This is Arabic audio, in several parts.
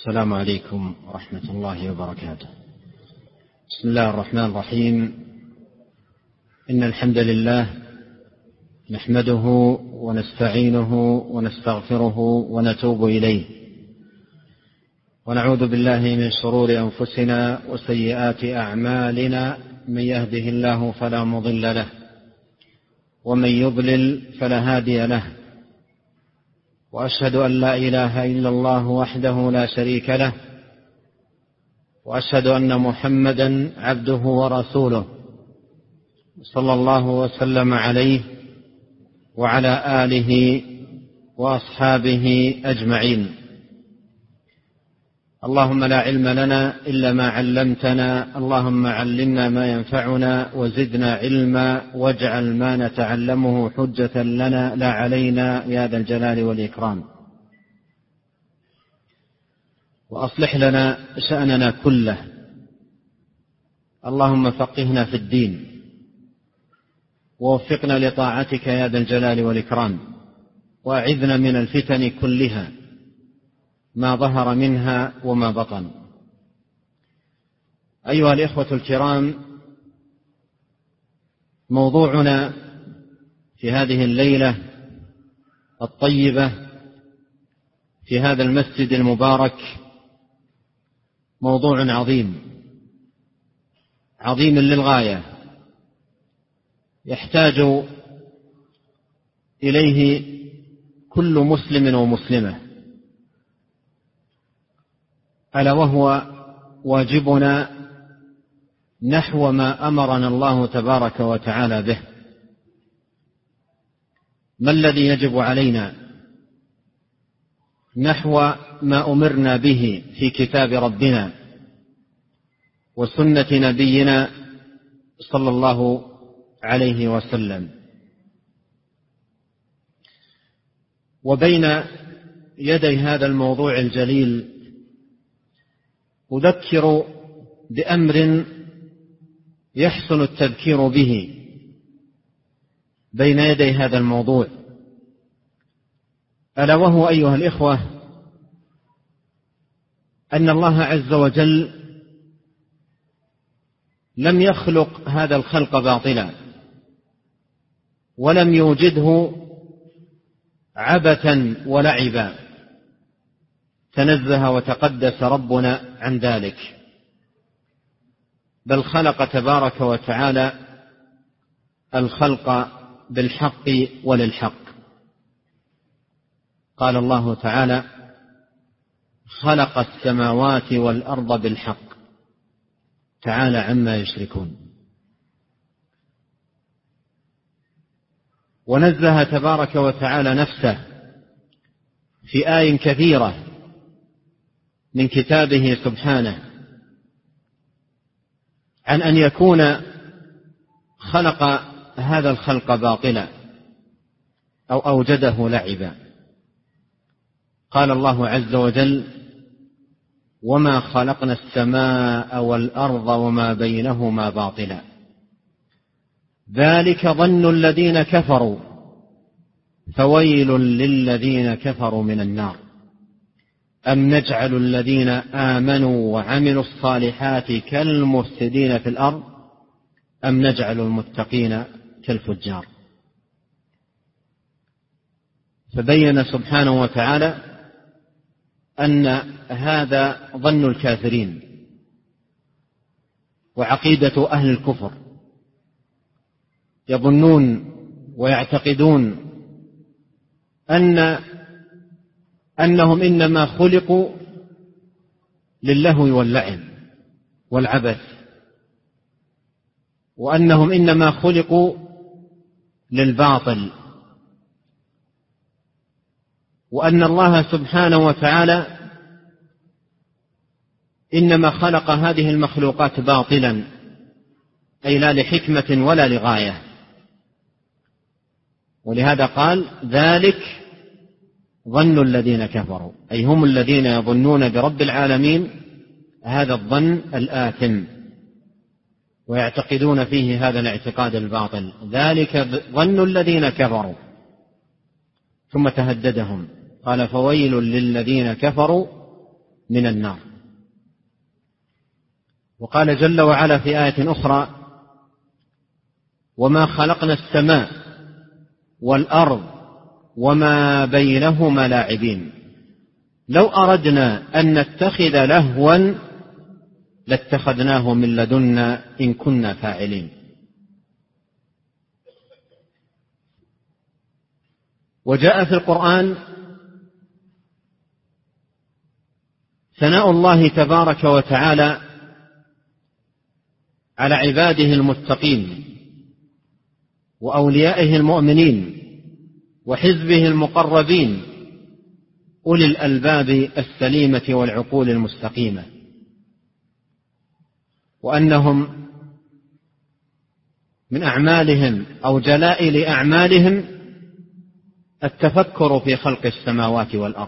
السلام عليكم ورحمة الله وبركاته. بسم الله الرحمن الرحيم. إن الحمد لله نحمده ونستعينه ونستغفره ونتوب إليه، ونعوذ بالله من شرور أنفسنا وسيئات أعمالنا، من يهده الله فلا مضل له ومن يضلل فلا هادي له، وأشهد أن لا إله إلا الله وحده لا شريك له، وأشهد أن محمدا عبده ورسوله، صلى الله وسلم عليه وعلى آله وأصحابه أجمعين. اللهم لا علم لنا إلا ما علمتنا، اللهم علمنا ما ينفعنا وزدنا علما، واجعل ما نتعلمه حجة لنا لا علينا يا ذا الجلال والإكرام. وأصلح لنا شأننا كله، اللهم فقهنا في الدين، ووفقنا لطاعتك يا ذا الجلال والإكرام، وأعذنا من الفتن كلها ما ظهر منها وما بطن. أيها الإخوة الكرام، موضوعنا في هذه الليلة الطيبة في هذا المسجد المبارك موضوع عظيم للغاية، يحتاج إليه كل مسلم ومسلمة، ألا وهو واجبنا نحو ما أمرنا الله تبارك وتعالى به. ما الذي يجب علينا نحو ما أمرنا به في كتاب ربنا وسنة نبينا صلى الله عليه وسلم؟ وبين يدي هذا الموضوع الجليل أذكر بأمر يحسن التذكير به بين يدي هذا الموضوع، ألا وهو أيها الإخوة أن الله عز وجل لم يخلق هذا الخلق باطلا، ولم يوجده عبثا ولعبا، تنزه وتقدس ربنا عن ذلك، بل خلق تبارك وتعالى الخلق بالحق وللحق. قال الله تعالى: خلق السماوات والأرض بالحق تعالى عما يشركون. ونزه تبارك وتعالى نفسه في آي كثيرة من كتابه سبحانه عن أن يكون خلق هذا الخلق باطلا أو أوجده لعبا. قال الله عز وجل: وما خلقنا السماء والأرض وما بينهما باطلا ذلك ظن الذين كفروا فويل للذين كفروا من النار أم نجعل الذين آمنوا وعملوا الصالحات كالمفسدين في الأرض أم نجعل المتقين كالفجار. فبين سبحانه وتعالى أن هذا ظن الكافرين وعقيدة أهل الكفر، يظنون ويعتقدون أنهم إنما خلقوا للهو واللعب والعبث، وأنهم إنما خلقوا للباطل، وأن الله سبحانه وتعالى إنما خلق هذه المخلوقات باطلا، أي لا لحكمة ولا لغاية. ولهذا قال: ذلك ظن الذين كفروا، أي هم الذين يظنون برب العالمين هذا الظن الآثم ويعتقدون فيه هذا الاعتقاد الباطل. ذلك ظن الذين كفروا، ثم تهددهم قال: فويل للذين كفروا من النار. وقال جل وعلا في آية أخرى: وما خلقنا السماء والأرض وما بينهما لاعبين لو أردنا أن نتخذ لهوا لاتخذناه من لدنا إن كنا فاعلين. وجاء في القرآن ثناء الله تبارك وتعالى على عباده المتقين وأوليائه المؤمنين وحزبه المقربين أولي الألباب السليمة والعقول المستقيمة، وأنهم من أعمالهم أو جلائل أعمالهم التفكر في خلق السماوات والأرض،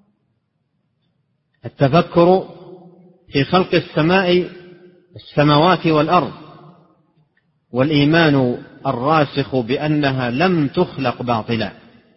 التفكر في خلق السماوات والأرض، والإيمان الراسخ بأنها لم تخلق باطلا.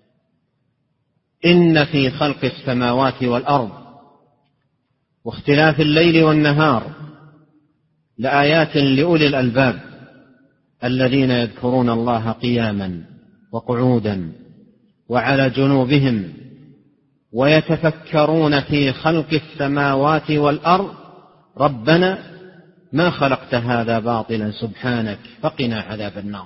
إن في خلق السماوات والأرض واختلاف الليل والنهار لآيات لأولي الألباب الذين يذكرون الله قياما وقعودا وعلى جنوبهم ويتفكرون في خلق السماوات والأرض ربنا ما خلقت هذا باطلا سبحانك فقنا عذاب النار.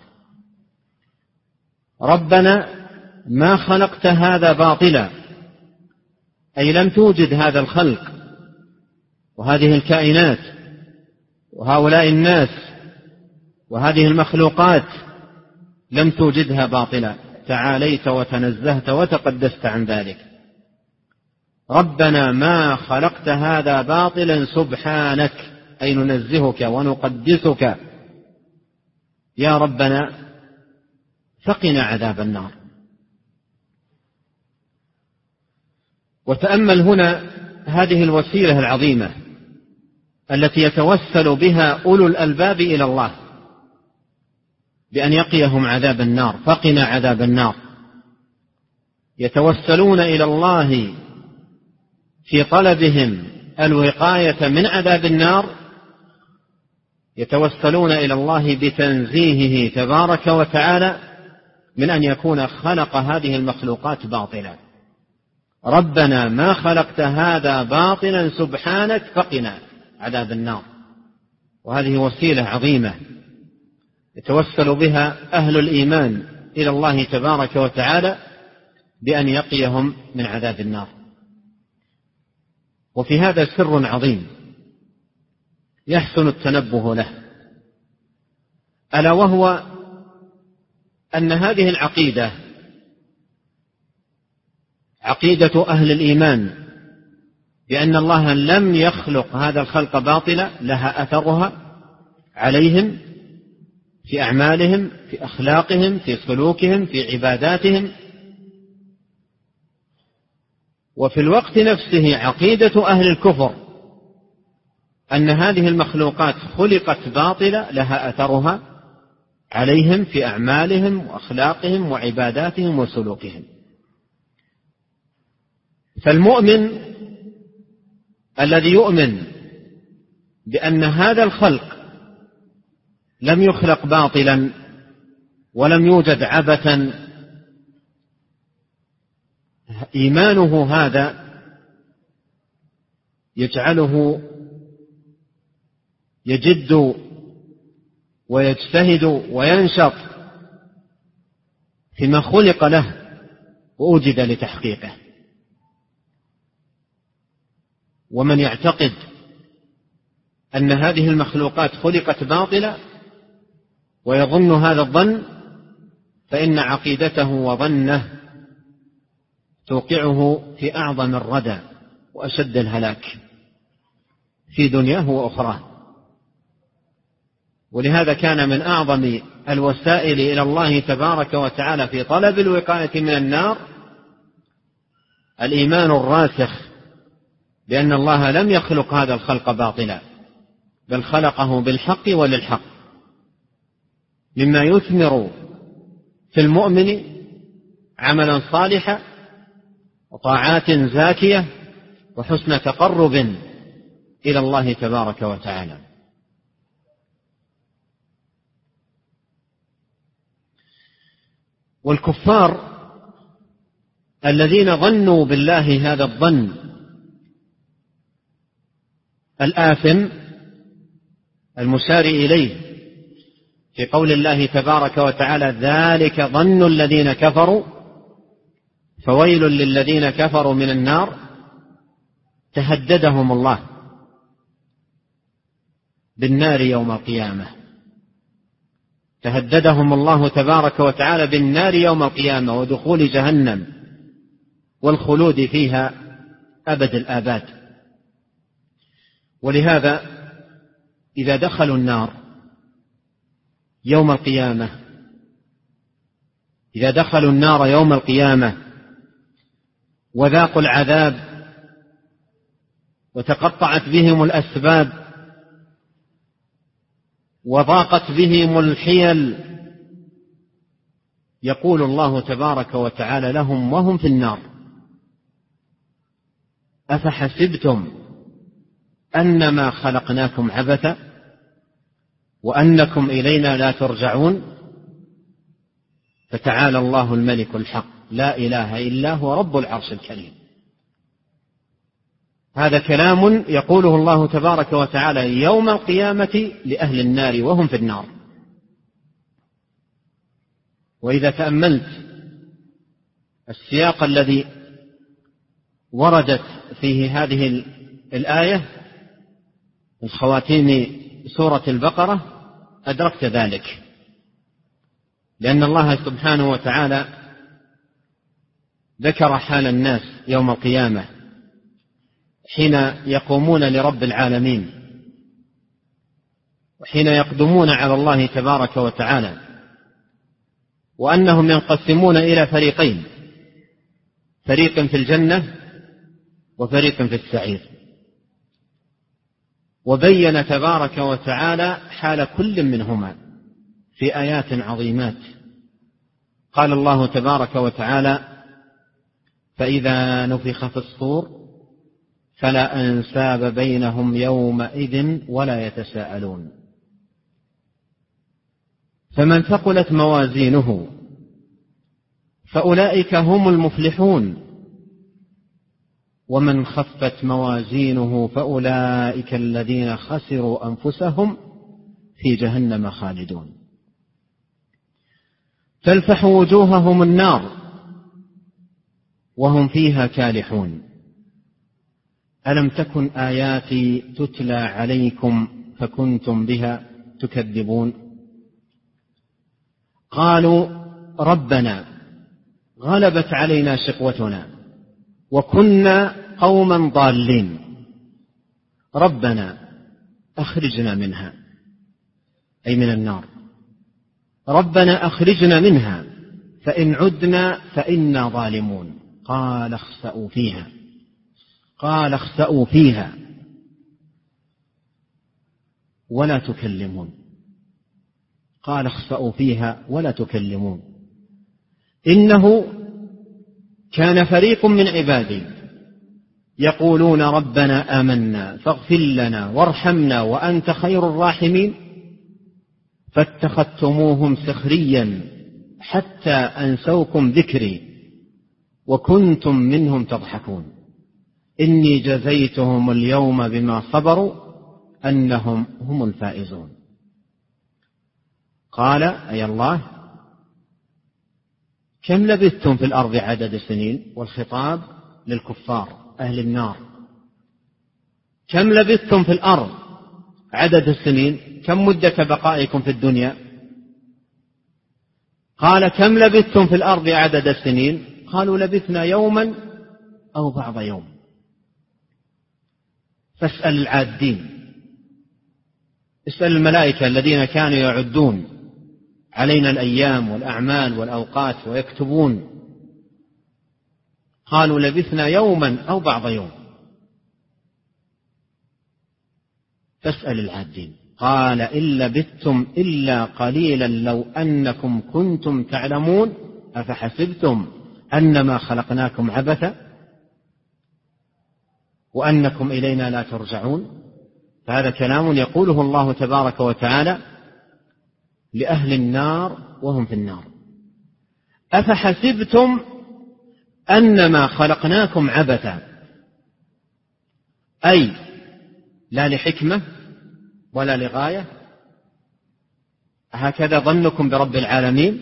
ربنا ما خلقت هذا باطلا، أي لم توجد هذا الخلق وهذه الكائنات وهؤلاء الناس وهذه المخلوقات لم توجدها باطلا، تعاليت وتنزهت وتقدست عن ذلك. ربنا ما خلقت هذا باطلا سبحانك، أي ننزهك ونقدسك يا ربنا فقنا عذاب النار. وتأمل هنا هذه الوسيلة العظيمة التي يتوسل بها أولو الألباب إلى الله بأن يقيهم عذاب النار، فقنا عذاب النار. يتوسلون إلى الله في طلبهم الوقاية من عذاب النار، يتوسلون إلى الله بتنزيهه تبارك وتعالى من أن يكون خلق هذه المخلوقات باطلا. ربنا ما خلقت هذا باطلا سبحانك فقنا عذاب النار. وهذه وسيلة عظيمة يتوسل بها أهل الإيمان إلى الله تبارك وتعالى بأن يقيهم من عذاب النار. وفي هذا سر عظيم يحسن التنبه له، ألا وهو أن هذه العقيدة عقيدة أهل الإيمان بأن الله لم يخلق هذا الخلق باطلا لها أثرها عليهم في أعمالهم، في أخلاقهم، في سلوكهم، في عباداتهم. وفي الوقت نفسه عقيدة أهل الكفر أن هذه المخلوقات خلقت باطلة لها أثرها عليهم في أعمالهم وأخلاقهم وعباداتهم وسلوكهم. فالمؤمن الذي يؤمن بأن هذا الخلق لم يخلق باطلا ولم يوجد عبثا، إيمانه هذا يجعله يجد ويجتهد وينشط فيما خلق له وأوجد لتحقيقه. ومن يعتقد أن هذه المخلوقات خلقت باطلة ويظن هذا الظن فإن عقيدته وظنه توقعه في أعظم الردى وأشد الهلاك في دنياه وأخراه. ولهذا كان من أعظم الوسائل إلى الله تبارك وتعالى في طلب الوقاية من النار الإيمان الراسخ بأن الله لم يخلق هذا الخلق باطلا بل خلقه بالحق وللحق، مما يثمر في المؤمن عملا صالحا وطاعات زاكية وحسن تقرب إلى الله تبارك وتعالى. والكفار الذين ظنوا بالله هذا الظن الآثم المشار إليه في قول الله تبارك وتعالى ذلك ظن الذين كفروا فويل للذين كفروا من النار، تهددهم الله بالنار يوم القيامة، تهددهم الله تبارك وتعالى بالنار يوم القيامة ودخول جهنم والخلود فيها أبد الآباد. ولهذا إذا دخلوا النار يوم القيامة، إذا دخلوا النار يوم القيامة وذاقوا العذاب وتقطعت بهم الأسباب وضاقت بهم الحيل، يقول الله تبارك وتعالى لهم وهم في النار أفحسبتم أنما خلقناكم عبثا وأنكم إلينا لا ترجعون فتعالى الله الملك الحق لا إله إلا هو رب العرش الكريم. هذا كلام يقوله الله تبارك وتعالى يوم القيامة لأهل النار وهم في النار. وإذا تأملت السياق الذي وردت فيه هذه الآية من خواتيم سورة البقرة أدركت ذلك، لأن الله سبحانه وتعالى ذكر حال الناس يوم القيامة حين يقومون لرب العالمين وحين يقدمون على الله تبارك وتعالى، وأنهم ينقسمون إلى فريقين، فريق في الجنة وفريق في السعير. وبين تبارك وتعالى حال كل منهما في آيات عظيمات. قال الله تبارك وتعالى فإذا نفخ في الصور فلا أنساب بينهم يومئذ ولا يتساءلون. فمن ثقلت موازينه فأولئك هم المفلحون ومن خفت موازينه فأولئك الذين خسروا أنفسهم في جهنم خالدون. تلفح وجوههم النار وهم فيها كالحون ألم تكن آياتي تتلى عليكم فكنتم بها تكذبون. قالوا ربنا غلبت علينا شقوتنا وكنا قوما ضالين ربنا أخرجنا منها، أي من النار، ربنا أخرجنا منها فإن عدنا فإنا ظالمون. قال اخسأوا فيها، قال اخسأوا فيها ولا تكلمون، قال اخسأوا فيها ولا تكلمون إنه كان فريق من عبادي يقولون ربنا آمنا فاغفر لنا وارحمنا وأنت خير الراحمين فاتخذتموهم سخريا حتى أنسوكم ذكري وكنتم منهم تضحكون إني جزيتهم اليوم بما صبروا أنهم هم الفائزون. قال أي الله كم لبثتم في الأرض عدد سنين، والخطاب للكفار أهل النار، كم لبثتم في الأرض عدد السنين، كم مدة بقائكم في الدنيا. قال كم لبثتم في الأرض عدد السنين، قالوا لبثنا يوما أو بعض يوم. فاسأل العادين، اسأل الملائكة الذين كانوا يعدون علينا الأيام والأعمال والأوقات ويكتبون، قالوا لبثنا يوما أو بعض يوم. فاسأل العادين. قال إن لبثتم إلا قليلا لو أنكم كنتم تعلمون أفحسبتم أنما خلقناكم عبثا. وأنكم إلينا لا ترجعون. فهذا كلام يقوله الله تبارك وتعالى لأهل النار وهم في النار. أفحسبتم أنما خلقناكم عبثا، أي لا لحكمة ولا لغاية، هكذا ظنكم برب العالمين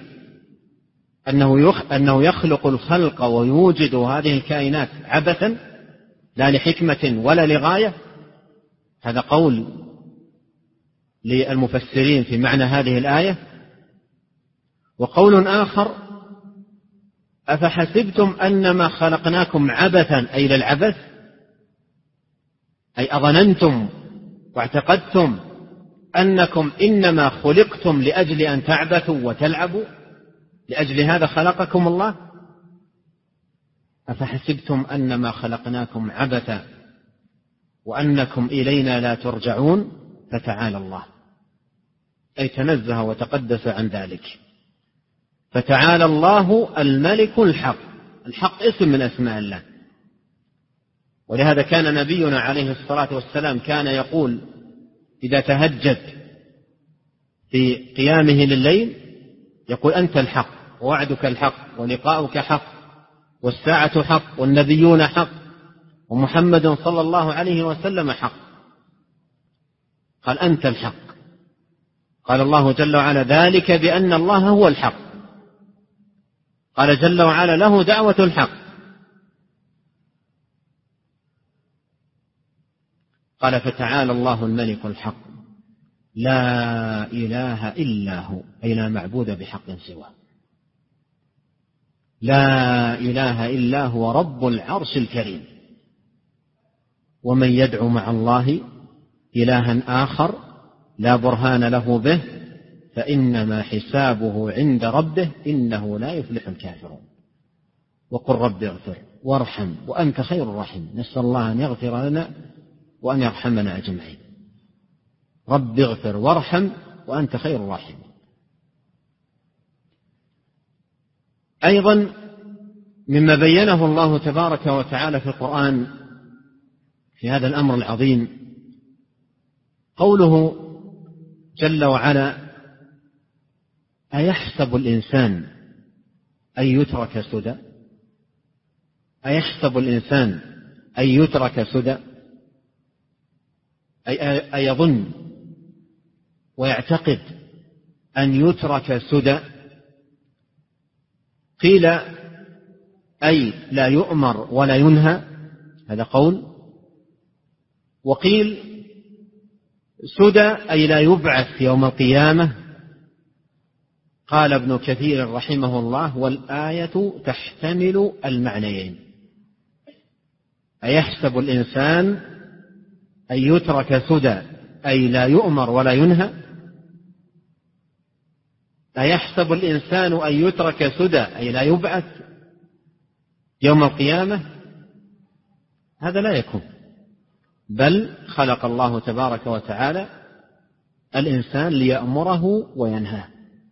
أنه يخلق الخلق ويوجد هذه الكائنات عبثا لا لحكمة ولا لغاية؟ هذا قول للمفسرين في معنى هذه الآية. وقول آخر: أفحسبتم أنما خلقناكم عبثا، أي للعبث، أي أظننتم واعتقدتم أنكم إنما خلقتم لأجل أن تعبثوا وتلعبوا، لأجل هذا خلقكم الله. أفحسبتم أنما خلقناكم عبثا وأنكم إلينا لا ترجعون. فتعالى الله، أي تنزه وتقدس عن ذلك. فتعالى الله الملك الحق. الحق اسم من أسماء الله، ولهذا كان نبينا عليه الصلاة والسلام كان يقول إذا تهجد في قيامه لليل يقول: أنت الحق، ووعدك الحق، ولقاؤك حق، والساعة حق، والنبيون حق، ومحمد صلى الله عليه وسلم حق. قال: أنت الحق. قال الله جل وعلا: ذلك بأن الله هو الحق. قال جل وعلا: له دعوة الحق. قال: فتعالى الله الملك الحق لا إله إلا هو، أي لا معبود بحق سواه. لا إله إلا هو رب العرش الكريم. ومن يدعو مع الله إلها آخر لا برهان له به فإنما حسابه عند ربه إنه لا يفلح الكافرون. وقل رب اغفر وارحم وأنت خير الراحمين. نسأل الله أن يغفر لنا وأن يرحمنا أجمعين. رب اغفر وارحم وأنت خير الراحمين. أيضا مما بينه الله تبارك وتعالى في القرآن في هذا الأمر العظيم قوله جل وعلا: أيحسب الإنسان أن يترك سدى؟ أيحسب الإنسان أن يترك سدى، أي أيظن ويعتقد أن يترك سدى. قيل: أي لا يؤمر ولا ينهى، هذا قول. وقيل: سدى أي لا يبعث يوم القيامة. قال ابن كثير رحمه الله: والآية تحتمل المعنيين. أيحسب الإنسان أن يترك سدى أي لا يؤمر ولا ينهى. أيحسب الإنسان أن يترك سدى أي لا يبعث يوم القيامة. هذا لا يكون، بل خلق الله تبارك وتعالى الإنسان ليأمره وينهاه،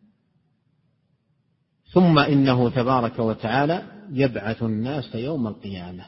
ثم إنه تبارك وتعالى يبعث الناس يوم القيامة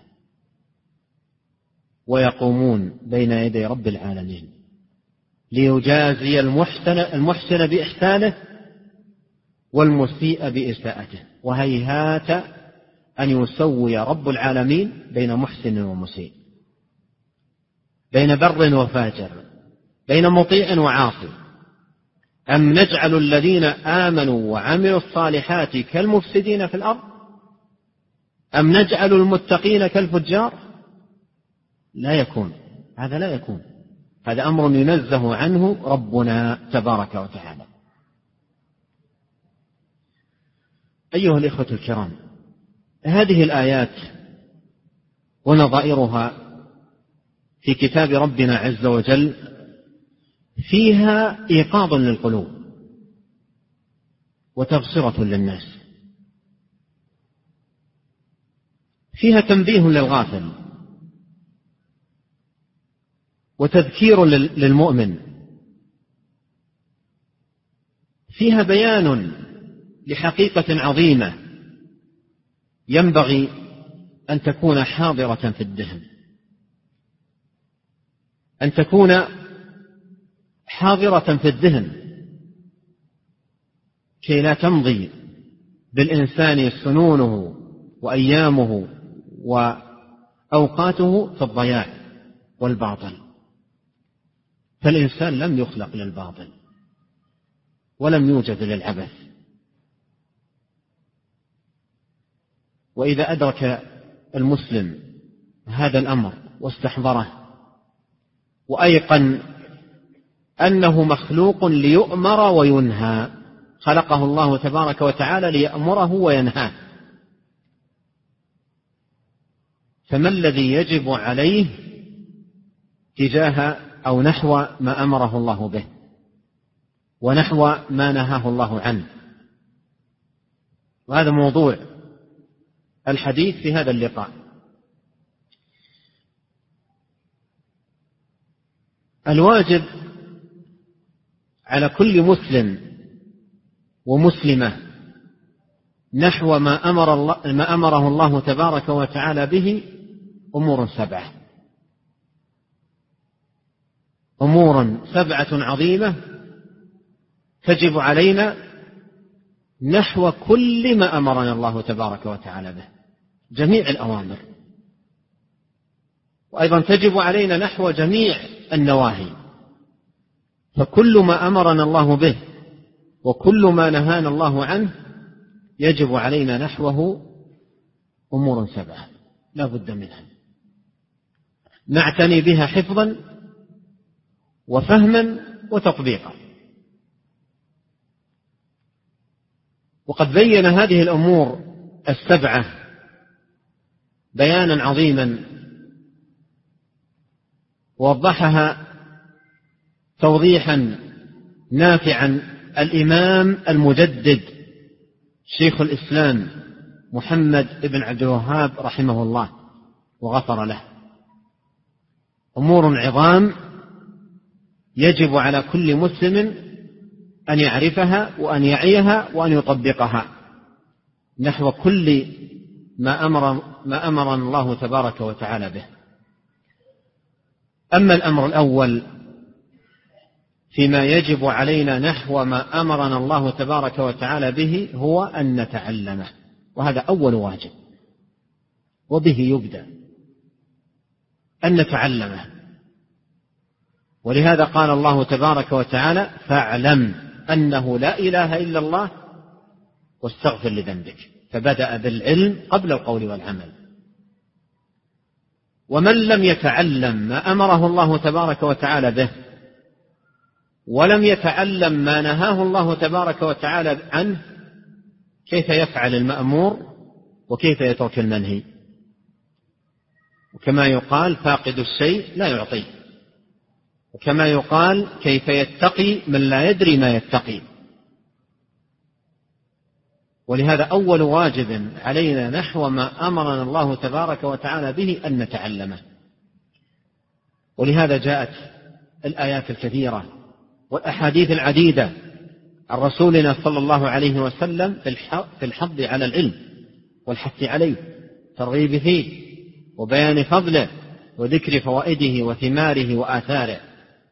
ويقومون بين يدي رب العالمين ليجازي المحسن بإحسانه والمسيء بإساءته. وهيهات أن يسوي رب العالمين بين محسن ومسيء، بين بر وفاجر، بين مطيع وعاصي. أم نجعل الذين آمنوا وعملوا الصالحات كالمفسدين في الأرض أم نجعل المتقين كالفجار؟ لا يكون، هذا لا يكون. هذا أمر ينزه عنه ربنا تبارك وتعالى. أيها الإخوة الكرام، هذه الآيات ونظائرها في كتاب ربنا عز وجل فيها إيقاظ للقلوب وتبصرة للناس، فيها تنبيه للغافل وتذكير للمؤمن، فيها بيان لحقيقة عظيمة ينبغي أن تكون حاضرة في الذهن. أن تكون حاضرة في الذهن كي لا تمضي بالإنسان سنونه وأيامه وأوقاته في الضياع والباطل. فالإنسان لم يخلق للباطل ولم يوجد للعبث. وإذا أدرك المسلم هذا الأمر واستحضره وأيقن أنه مخلوق ليؤمر وينهى، خلقه الله تبارك وتعالى ليأمره وينهاه، فما الذي يجب عليه تجاه أو نحو ما أمره الله به ونحو ما نهاه الله عنه؟ وهذا موضوع الحديث في هذا اللقاء. الواجب على كل مسلم ومسلمة نحو ما أمره الله تبارك وتعالى به أمور 7، أمور 7 عظيمة تجب علينا نحو كل ما أمرنا الله تبارك وتعالى به، جميع الأوامر، وأيضا تجب علينا نحو جميع النواهي. فكل ما أمرنا الله به وكل ما نهانا الله عنه يجب علينا نحوه أمور 7 لا بد منها، نعتني بها حفظا وفهما وتطبيقا. وقد بين هذه الأمور 7 بيانا عظيما، ووضحها توضيحا نافعا الإمام المجدد شيخ الإسلام محمد بن عبد الوهاب رحمه الله وغفر له. أمور عظام يجب على كل مسلم أن يعرفها وأن يعيها وأن يطبقها نحو كل ما أمرنا الله تبارك وتعالى به. أما الأمر الأول فيما يجب علينا نحو ما أمرنا الله تبارك وتعالى به هو أن نتعلمه، وهذا أول واجب وبه يبدأ، أن نتعلمه. ولهذا قال الله تبارك وتعالى: فاعلم أنه لا إله إلا الله واستغفر لذنبك. فبدأ بالعلم قبل القول والعمل. ومن لم يتعلم ما أمره الله تبارك وتعالى به ولم يتعلم ما نهاه الله تبارك وتعالى عنه كيف يفعل المأمور وكيف يترك المنهي؟ وكما يقال: فاقد الشيء لا يعطيه. وكما يقال: كيف يتقي من لا يدري ما يتقي. ولهذا أول واجب علينا نحو ما أمرنا الله تبارك وتعالى به أن نتعلمه. ولهذا جاءت الآيات الكثيرة والأحاديث العديدة عن رسولنا صلى الله عليه وسلم في الحض على العلم والحث عليه، ترغيب فيه وبيان فضله وذكر فوائده وثماره وآثاره.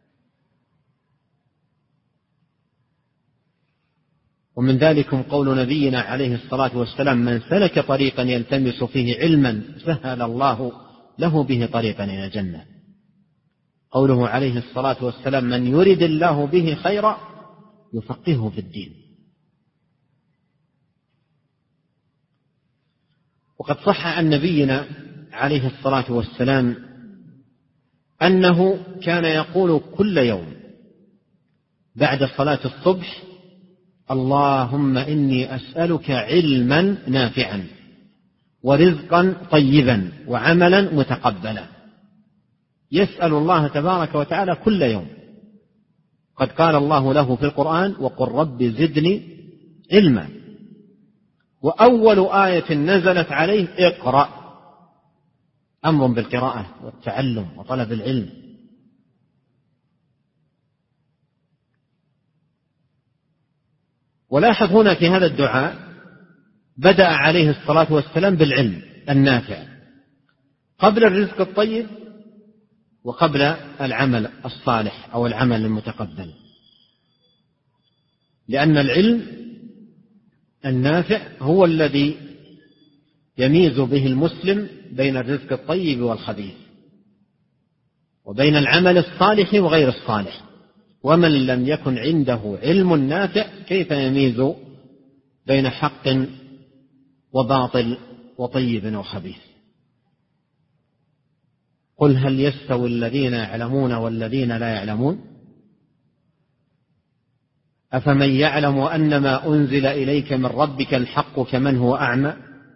ومن ذلكم قول نبينا عليه الصلاة والسلام: من سلك طريقا يلتمس فيه علما سهل الله له به طريقا إلى الجنة. قوله عليه الصلاة والسلام: من يرد الله به خيرا يفقهه في الدين. وقد صح عن نبينا عليه الصلاة والسلام أنه كان يقول كل يوم بعد صلاة الصبح: اللهم إني أسألك علما نافعا ورزقا طيبا وعملا متقبلا. يسأل الله تبارك وتعالى كل يوم. قد قال الله له في القرآن: وقل رب زدني علما. وأول آية نزلت عليه: اقرأ، أمر بالقراءة والتعلم وطلب العلم. ولاحظ هنا في هذا الدعاء بدأ عليه الصلاة والسلام بالعلم النافع قبل الرزق الطيب وقبل العمل الصالح أو العمل المتقبل، لأن العلم النافع هو الذي يميز به المسلم بين الرزق الطيب والخبيث، وبين العمل الصالح وغير الصالح. ومن لم يكن عنده علم نافع كيف يميز بين حق وباطل وطيب وخبيث؟ قل هل يستوي الذين يعلمون والذين لا يعلمون؟ أفمن يعلم أنما أنزل إليك من ربك الحق كمن هو أعمى؟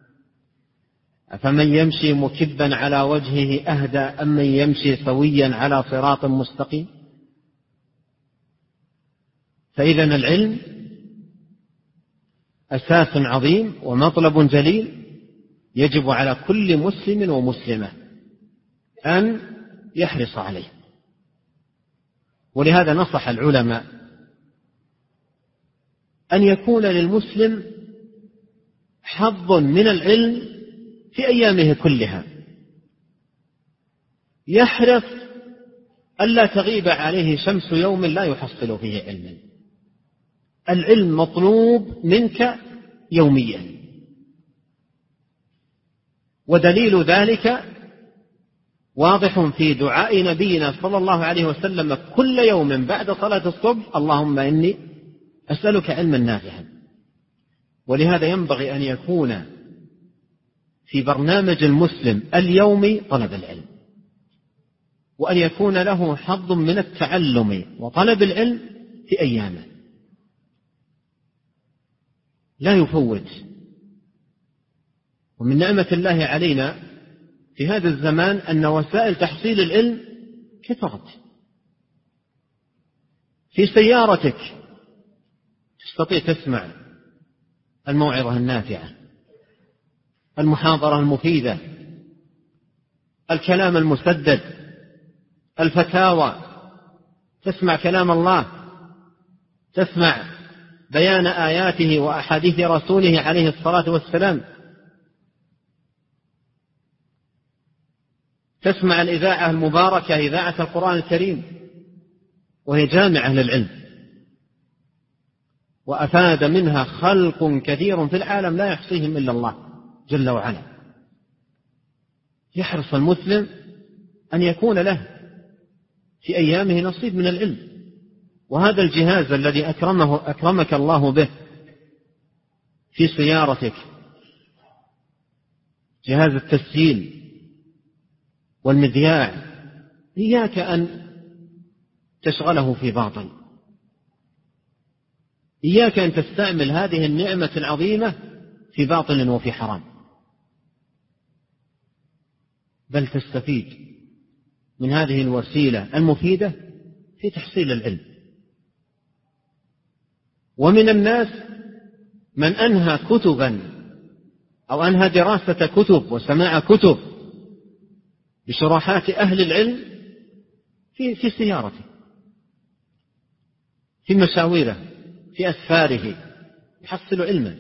أفمن يمشي مكبا على وجهه أهدى أمن يمشي سويا على صراط مستقيم؟ فإذا العلم أساس عظيم ومطلب جليل يجب على كل مسلم ومسلمة أن يحرص عليه. ولهذا نصح العلماء أن يكون للمسلم حظ من العلم في أيامه كلها، يحرص ألا تغيب عليه شمس يوم لا يحصل فيه علما. العلم مطلوب منك يوميا، ودليل ذلك واضح في دعاء نبينا صلى الله عليه وسلم كل يوم بعد صلاة الصبح: اللهم إني أسألك علما نافعا. ولهذا ينبغي أن يكون في برنامج المسلم اليومي طلب العلم، وأن يكون له حظ من التعلم وطلب العلم في أيامه، لا يفوت. ومن نعمة الله علينا في هذا الزمان أن وسائل تحصيل العلم كثرت. في سيارتك تستطيع تسمع الموعظة النافعة، المحاضرة المفيدة، الكلام المسدد، الفتاوى، تسمع كلام الله، تسمع بيان آياته وأحاديث رسوله عليه الصلاة والسلام، تسمع الإذاعة المباركة إذاعة القرآن الكريم، وهي جامعة للعلم، وأفاد منها خلق كثير في العالم لا يحصيهم إلا الله جل وعلا. يحرص المسلم أن يكون له في أيامه نصيب من العلم. وهذا الجهاز الذي أكرمك الله به في سيارتك، جهاز التسجيل والمذياع، إياك أن تشغله في باطل، إياك أن تستعمل هذه النعمة العظيمة في باطل وفي حرام، بل تستفيد من هذه الوسيلة المفيدة في تحصيل العلم. ومن الناس من أنهى كتبا أو أنهى دراسة كتب وسماع كتب بشروحات أهل العلم في سيارته، في مشاويره، في أسفاره، يحصل علما.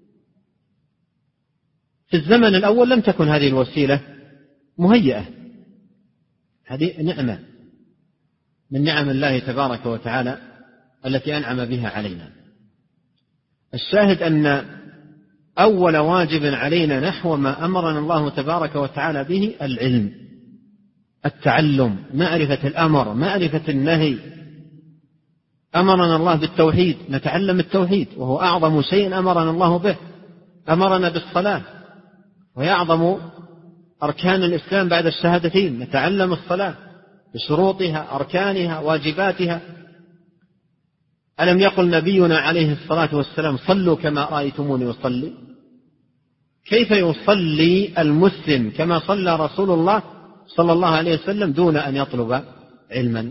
في الزمن الأول لم تكن هذه الوسيلة مهيئة. هذه نعمة من نعم الله تبارك وتعالى التي أنعم بها علينا. الشاهد أن أول واجب علينا نحو ما أمرنا الله تبارك وتعالى به العلم، التعلم، معرفة الأمر، معرفة النهي. أمرنا الله بالتوحيد، نتعلم التوحيد وهو أعظم شيء أمرنا الله به. أمرنا بالصلاة وهي أعظم أركان الإسلام بعد الشهادتين، نتعلم الصلاة بشروطها، أركانها، واجباتها. ألم يقل نبينا عليه الصلاة والسلام: صلوا كما رأيتموني أصلي؟ كيف يصلي المسلم كما صلى رسول الله صلى الله عليه وسلم دون أن يطلب علما؟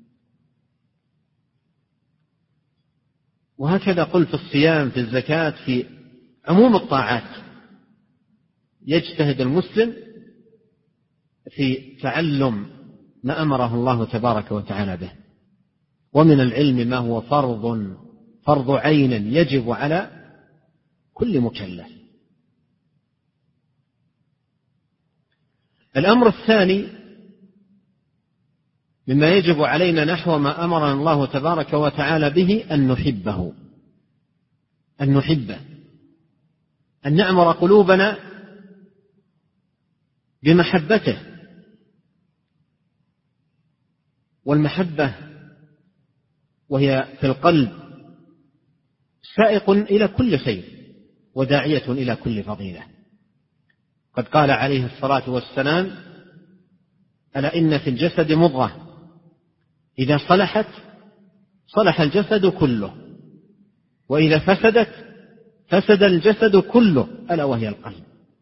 وهكذا قل في الصيام، في الزكاة، في عموم الطاعات يجتهد المسلم في تعلم ما أمره الله تبارك وتعالى به. ومن العلم ما هو فرض عين يجب على كل مكلف. الأمر الثاني مما يجب علينا نحو ما أمرنا الله تبارك وتعالى به أن نحبه، أن نعمر قلوبنا بمحبته. والمحبة وهي في القلب سائق إلى كل خير وداعية إلى كل فضيلة. قد قال عليه الصلاة والسلام: ألا إن في الجسد مضغة إذا صلحت صلح الجسد كله، وإذا فسدت فسد الجسد كله، ألا وهي القلب.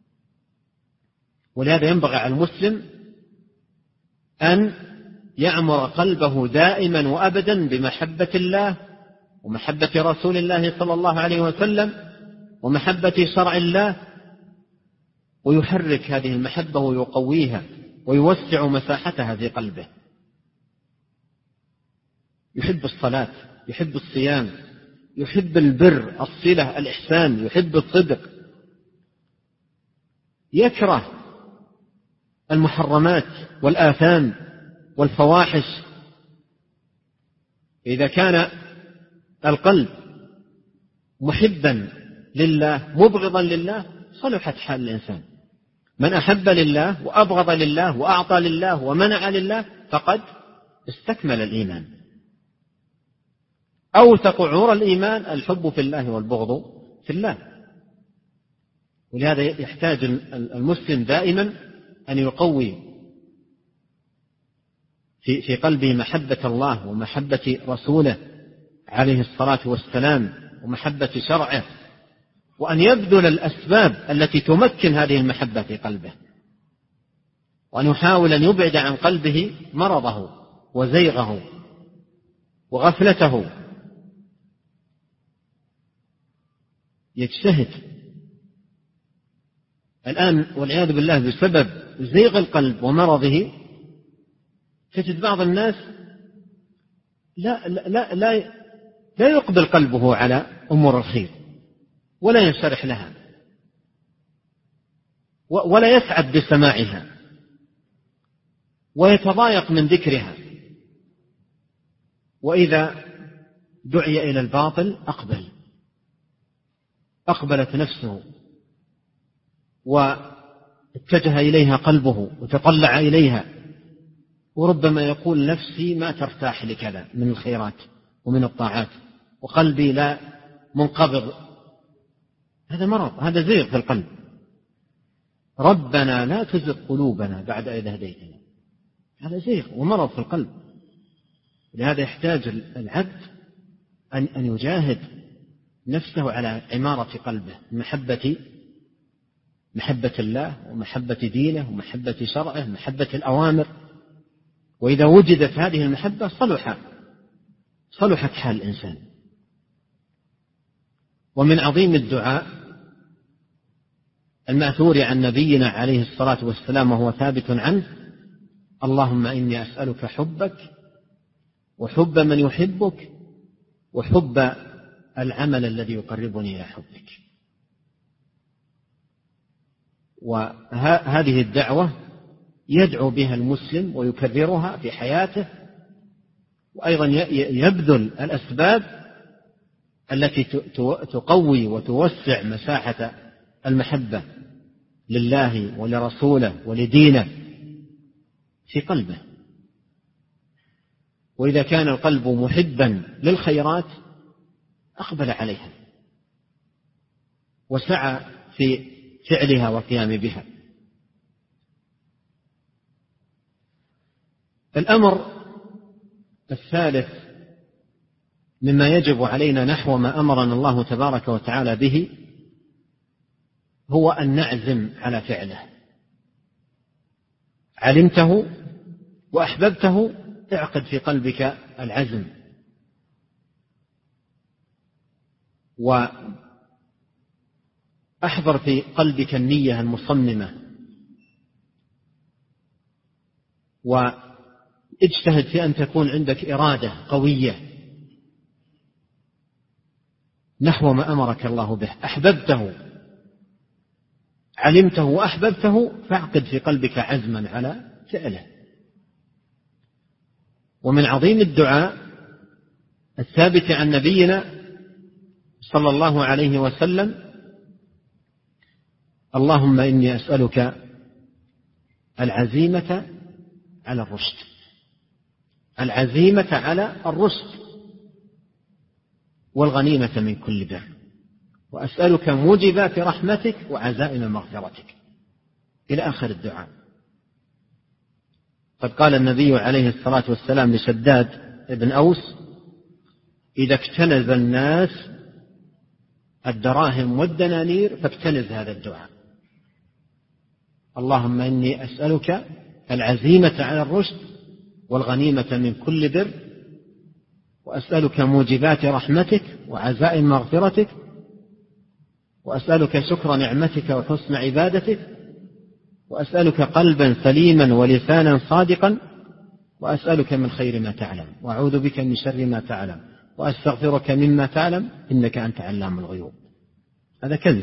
ولهذا ينبغي على المسلم أن يعمر قلبه دائما وأبدا بمحبة الله ومحبة رسول الله صلى الله عليه وسلم ومحبة شرع الله، ويحرك هذه المحبة ويقويها ويوسع مساحتها في قلبه. يحب الصلاة، يحب الصيام، يحب البر، الصلة، الإحسان، يحب الصدق، يكره المحرمات والآثام والفواحش. إذا كان القلب محبا لله مبغضا لله صلحت حال الإنسان. من أحب لله وأبغض لله وأعطى لله ومنع لله فقد استكمل الإيمان. أوثق عور الإيمان الحب في الله والبغض في الله. ولهذا يحتاج المسلم دائما أن يقوي في قلبه محبة الله ومحبة رسوله عليه الصلاة والسلام ومحبة شرعه، وأن يبذل الأسباب التي تمكن هذه المحبة في قلبه، وأن يحاول أن يبعد عن قلبه مرضه وزيغه وغفلته. يجتهد الآن والعياذ بالله بسبب زيغ القلب ومرضه. تجد بعض الناس لا يقبل قلبه على أمور الخير ولا ينشرح لها ولا يسعد بسماعها ويتضايق من ذكرها، وإذا دعي إلى الباطل أقبلت نفسه واتجه إليها قلبه وتطلع إليها، وربما يقول: نفسي ما ترتاح لكذا من الخيرات ومن الطاعات، وقلبي لا منقبض. هذا مرض، هذا زيغ في القلب. ربنا لا تزغ قلوبنا بعد إذ هديتنا، هذا زيغ ومرض في القلب. لهذا يحتاج العبد أن يجاهد نفسه على عمارة قلبه، محبة الله ومحبة دينه ومحبة شرعه ومحبة الأوامر. وإذا وجدت هذه المحبة صلحت حال الإنسان. ومن عظيم الدعاء المأثور عن نبينا عليه الصلاة والسلام وهو ثابت عنه: اللهم إني أسألك حبك وحب من يحبك وحب العمل الذي يقربني إلى حبك. وهذه الدعوة يدعو بها المسلم ويكررها في حياته، وأيضا يبذل الأسباب التي تقوي وتوسع مساحة المحبة لله ولرسوله ولدينه في قلبه. وإذا كان القلب محبا للخيرات أقبل عليها وسعى في فعلها والقيام بها. الأمر الثالث مما يجب علينا نحو ما أمرنا الله تبارك وتعالى به هو أن نعزم على فعله. علمته وأحببته، اعقد في قلبك العزم، وأحضر في قلبك النية المصممة، واجتهد في أن تكون عندك إرادة قوية نحو ما أمرك الله به. أحببته، علمته وأحببته، فاعقد في قلبك عزما على فعله. ومن عظيم الدعاء الثابت عن نبينا صلى الله عليه وسلم: اللهم إني أسألك العزيمة على الرشد، العزيمة على الرشد والغنيمة من كل بر، وأسألك موجبات رحمتك وعزائم مغفرتك، إلى آخر الدعاء. قد قال النبي عليه الصلاة والسلام لشداد بن أوس: إذا اكتنز الناس الدراهم والدنانير فاكتنز هذا الدعاء: اللهم إني أسألك العزيمة على الرشد والغنيمة من كل بر، وأسألك موجبات رحمتك وعزائم مغفرتك، وأسألك شكر نعمتك وحسن عبادتك، وأسألك قلبا سليما ولسانا صادقا، وأسألك من خير ما تعلم، وأعوذ بك من شر ما تعلم، وأستغفرك مما تعلم، إنك أنت علام الغيوب. هذا كنز،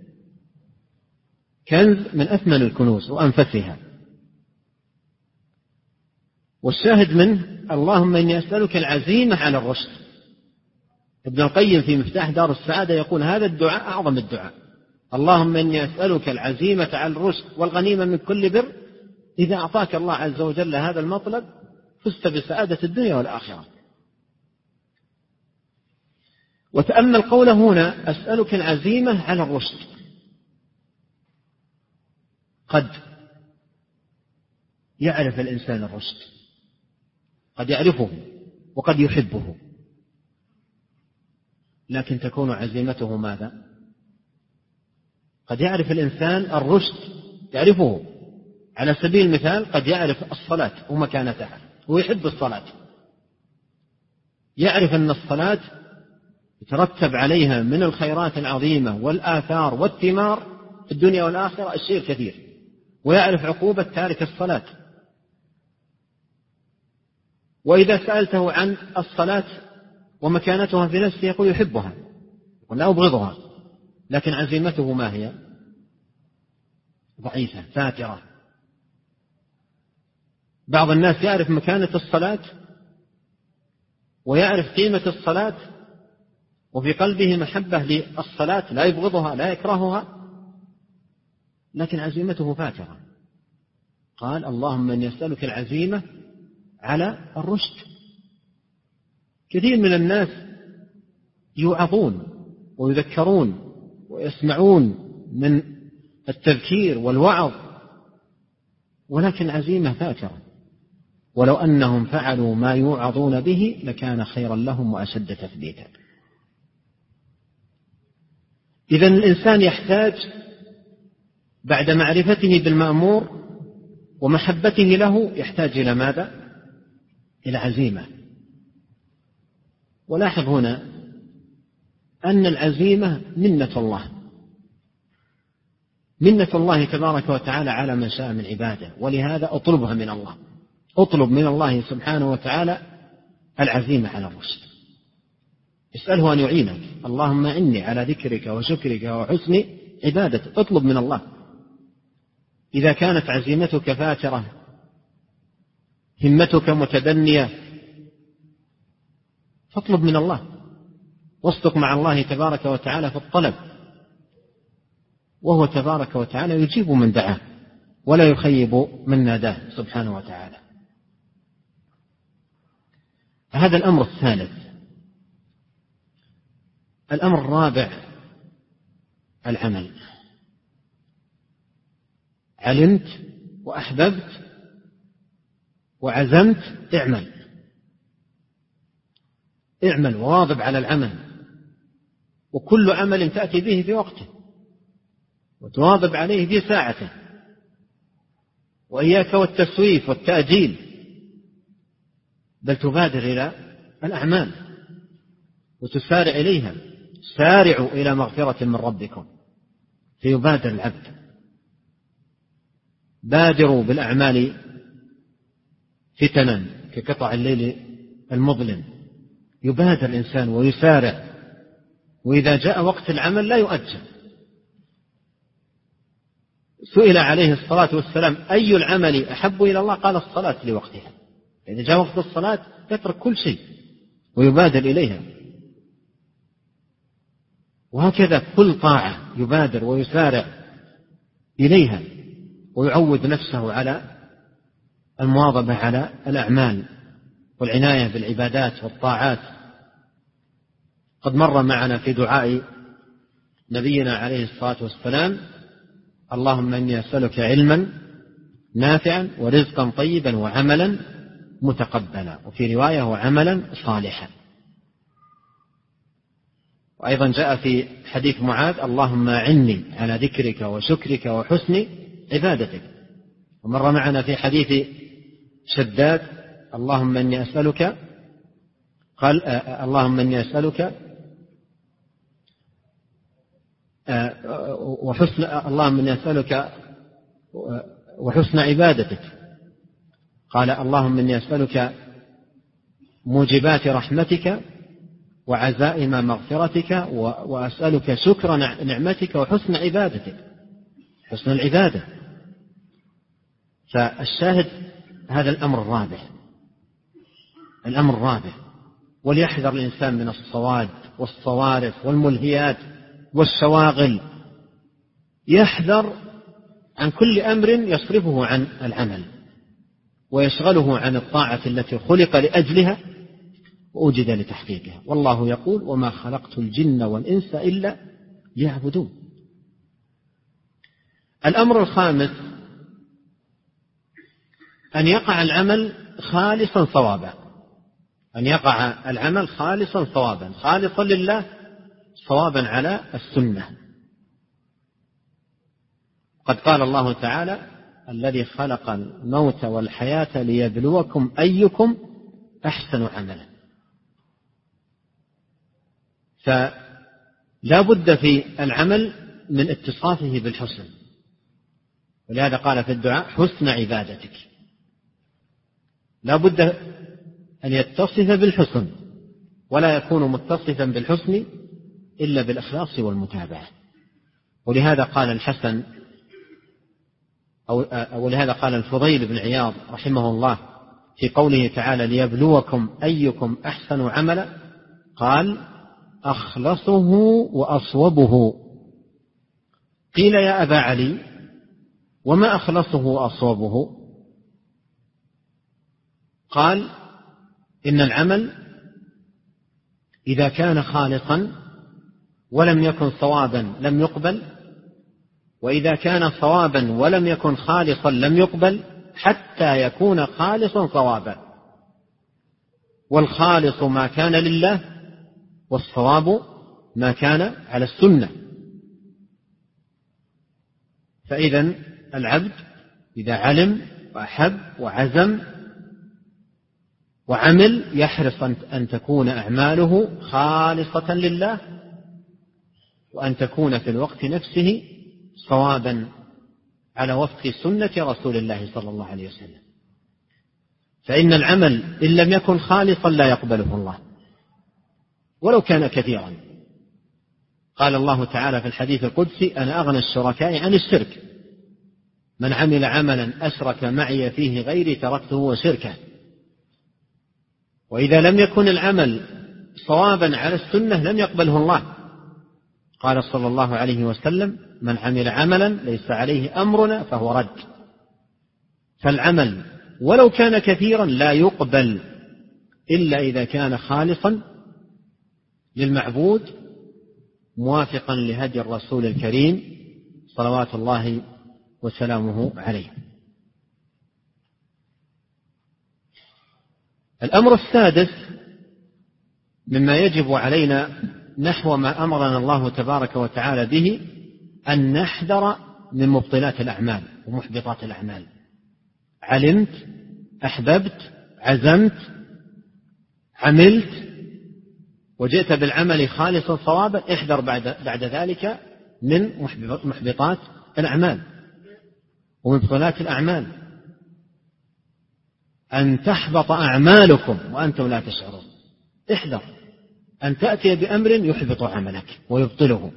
كنز من أثمن الكنوز وأنفسها. والشاهد منه: اللهم إني أسألك العزيمة على الرشد. ابن القيم في مفتاح دار السعادة يقول: هذا الدعاء أعظم الدعاء، اللهم إني أسألك العزيمة على الرشد والغنيمة من كل بر. إذا أعطاك الله عز وجل هذا المطلب فزت بسعادة الدنيا والآخرة. وتأمل قوله هنا: أسألك العزيمة على الرشد. قد يعرف الإنسان الرشد، قد يعرفه وقد يحبه، لكن تكون عزيمته ماذا؟ قد يعرف الإنسان الرشد، يعرفه، على سبيل المثال قد يعرف الصلاة ومكانتها ويحب الصلاة، يعرف أن الصلاة يترتب عليها من الخيرات العظيمة والآثار والثمار في الدنيا والآخرة الشيء الكثير، ويعرف عقوبة تارك الصلاة. وإذا سألته عن الصلاة ومكانتها في نفسه يقول يحبها ولا أبغضها، لكن عزيمته ما هي؟ ضعيفة فاترة. بعض الناس يعرف مكانة الصلاة ويعرف قيمة الصلاة وفي قلبه محبة للصلاة، لا يبغضها لا يكرهها، لكن عزيمته فاترة. قال: اللهم إني أسألك العزيمة على الرشد. كثير من الناس يوعظون ويذكرون ويسمعون من التذكير والوعظ، ولكن عزيمة فاترة، ولو أنهم فعلوا ما يوعظون به لكان خيرا لهم وأشد تثبيتا. إذن الإنسان يحتاج بعد معرفته بالمأمور ومحبته له يحتاج إلى ماذا؟ إلى عزيمة. ولاحظ هنا أن العزيمة منة الله، منة الله تبارك وتعالى على من شاء من عباده، ولهذا أطلبها من الله، أطلب من الله سبحانه وتعالى العزيمة على الرشد، اسأله أن يعينك. اللهم إني على ذكرك وشكرك وحسن عبادتك، اطلب من الله. إذا كانت عزيمتك فاترة، همتك متدنية، فاطلب من الله واصدق مع الله تبارك وتعالى في الطلب، وهو تبارك وتعالى يجيب من دعاه ولا يخيب من ناداه سبحانه وتعالى. هذا الأمر الثالث. الأمر الرابع: العمل. علمت وأحببت وعزمت، اعمل وواظب على العمل، وكل عمل تأتي به في وقته وتواظب عليه في ساعته، وإياك والتسويف والتأجيل، بل تبادر إلى الأعمال وتسارع إليها. سارعوا إلى مغفرة من ربكم، فيبادر العبد. بادروا بالأعمال فتنا كقطع الليل المظلم، يبادر الإنسان ويسارع، وإذا جاء وقت العمل لا يؤجل. سئل عليه الصلاة والسلام: أي العمل أحب إلى الله؟ قال: الصلاة لوقتها، إذا جاء وقت الصلاة يترك كل شيء ويبادر إليها. وهكذا كل طاعة يبادر ويسارع إليها ويعود نفسه على المواظبة على الأعمال والعناية بالعبادات والطاعات. قد مر معنا في دعاء نبينا عليه الصلاة والسلام: اللهم إني أسألك علما نافعا ورزقا طيبا وعملا متقبلا، وفي رواية وعملا صالحا. وأيضا جاء في حديث معاذ: اللهم أعني على ذكرك وشكرك وحسن عبادتك. ومر معنا في حديث شداد: اللهم إني أسألك قال اللهم إني أسألك اللهم إني أسألك وحسن عبادتك. قال اللهم إني أسألك موجبات رحمتك وعزائم مغفرتك وأسألك شكر نعمتك وحسن عبادتك، حسن العبادة. فالشاهد هذا الأمر الرابع. وليحذر الإنسان من الصواد والصوارف والملهيات والشواغل، يحذر عن كل أمر يصرفه عن العمل ويشغله عن الطاعة التي خلق لأجلها وأوجد لتحقيقها. والله يقول: وما خلقت الجن والإنس إلا ليعبدون. الأمر الخامس: أن يقع العمل خالصا صوابا، أن يقع العمل خالصا صوابا، خالصا لله، صوابا على السنة. قد قال الله تعالى: الذي خلق الموت والحياة ليبلوكم أيكم أحسن عملا. فلا بد في العمل من اتصافه بالحسن، ولهذا قال في الدعاء: حسن عبادتك. لا بد أن يتصف بالحسن، ولا يكون متصفا بالحسن إلا بالإخلاص والمتابعة. ولهذا قال الحسن ولهذا قال الفضيل بن عياض رحمه الله في قوله تعالى: ليبلوكم أيكم أحسن عملا، قال: أخلصه وأصوبه. قيل: يا أبا علي، وما أخلصه وأصوبه؟ قال: إن العمل إذا كان خالصا ولم يكن صوابا لم يقبل، وإذا كان صوابا ولم يكن خالصا لم يقبل، حتى يكون خالصا صوابا. والخالص ما كان لله، والصواب ما كان على السنة. فإذا العبد إذا علم وأحب وعزم وعمل يحرص أن تكون أعماله خالصة لله، وأن تكون في الوقت نفسه صوابا على وفق سنة رسول الله صلى الله عليه وسلم. فإن العمل إن لم يكن خالصا لا يقبله الله ولو كان كثيرا. قال الله تعالى في الحديث القدسي: أنا أغنى الشركاء عن الشرك، من عمل عملا أشرك معي فيه غيري تركته وشركه. وإذا لم يكن العمل صوابا على السنة لم يقبله الله. قال صلى الله عليه وسلم: من عمل عملا ليس عليه أمرنا فهو رد. فالعمل ولو كان كثيرا لا يقبل إلا إذا كان خالصا للمعبود، موافقا لهدي الرسول الكريم صلوات الله وسلامه عليه. الأمر السادس مما يجب علينا نحو ما أمرنا الله تبارك وتعالى به: أن نحذر من مبطلات الأعمال ومحبطات الأعمال. علمت، أحببت، عزمت، عملت، وجئت بالعمل خالصا صوابا، احذر بعد ذلك من محبطات الأعمال ومبطلات الأعمال، أن تحبط أعمالكم وأنتم لا تشعرون. احذر أن تأتي بأمر يحبط عملك ويبطله.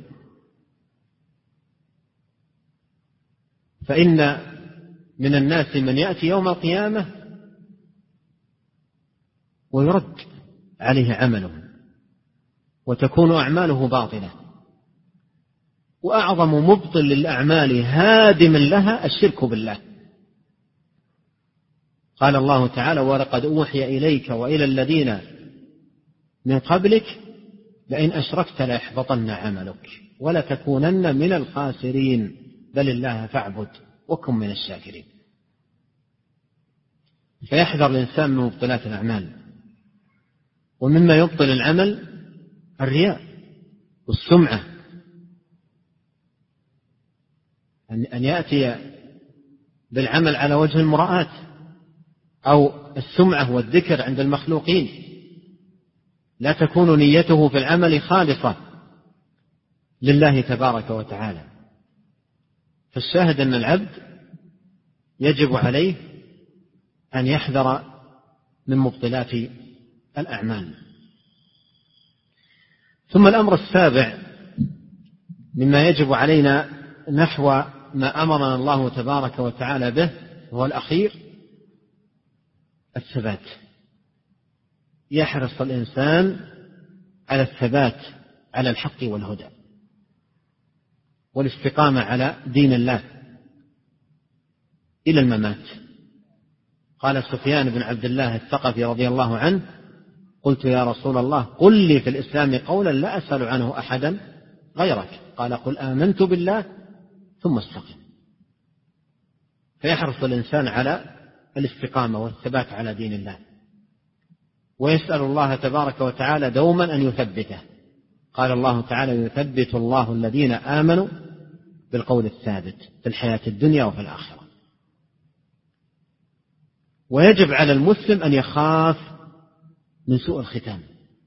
فإن من الناس من يأتي يوم القيامة ويرد عليه عمله وتكون أعماله باطلة. وأعظم مبطل للأعمال هادم لها الشرك بالله. قال الله تعالى: ولقد أوحي إليك وإلى الذين من قبلك لئن أشركت ليحبطن عملك ولتكونن من الخاسرين بل الله فاعبد وكن من الشاكرين. فيحذر الإنسان من مبطلات الأعمال. ومما يبطل العمل الرياء والسمعة، أن يأتي بالعمل على وجه المراءة أو السمعة والذكر عند المخلوقين، لا تكون نيته في العمل خالصة لله تبارك وتعالى. فالشاهد أن العبد يجب عليه أن يحذر من مبطلات الأعمال. ثم الأمر السابع مما يجب علينا نحو ما أمرنا الله تبارك وتعالى به هو الأخير: الثبات. يحرص الإنسان على الثبات على الحق والهدى والاستقامة على دين الله إلى الممات. قال سفيان بن عبد الله الثقفي رضي الله عنه: قلت يا رسول الله قل لي في الإسلام قولا لا أسأل عنه أحدا غيرك. قال: قل آمنت بالله ثم استقم. فيحرص الإنسان على الاستقامة والثبات على دين الله، ويسأل الله تبارك وتعالى دوما أن يثبته. قال الله تعالى: يثبت الله الذين آمنوا بالقول الثابت في الحياة الدنيا وفي الآخرة. ويجب على المسلم أن يخاف من سوء الختام.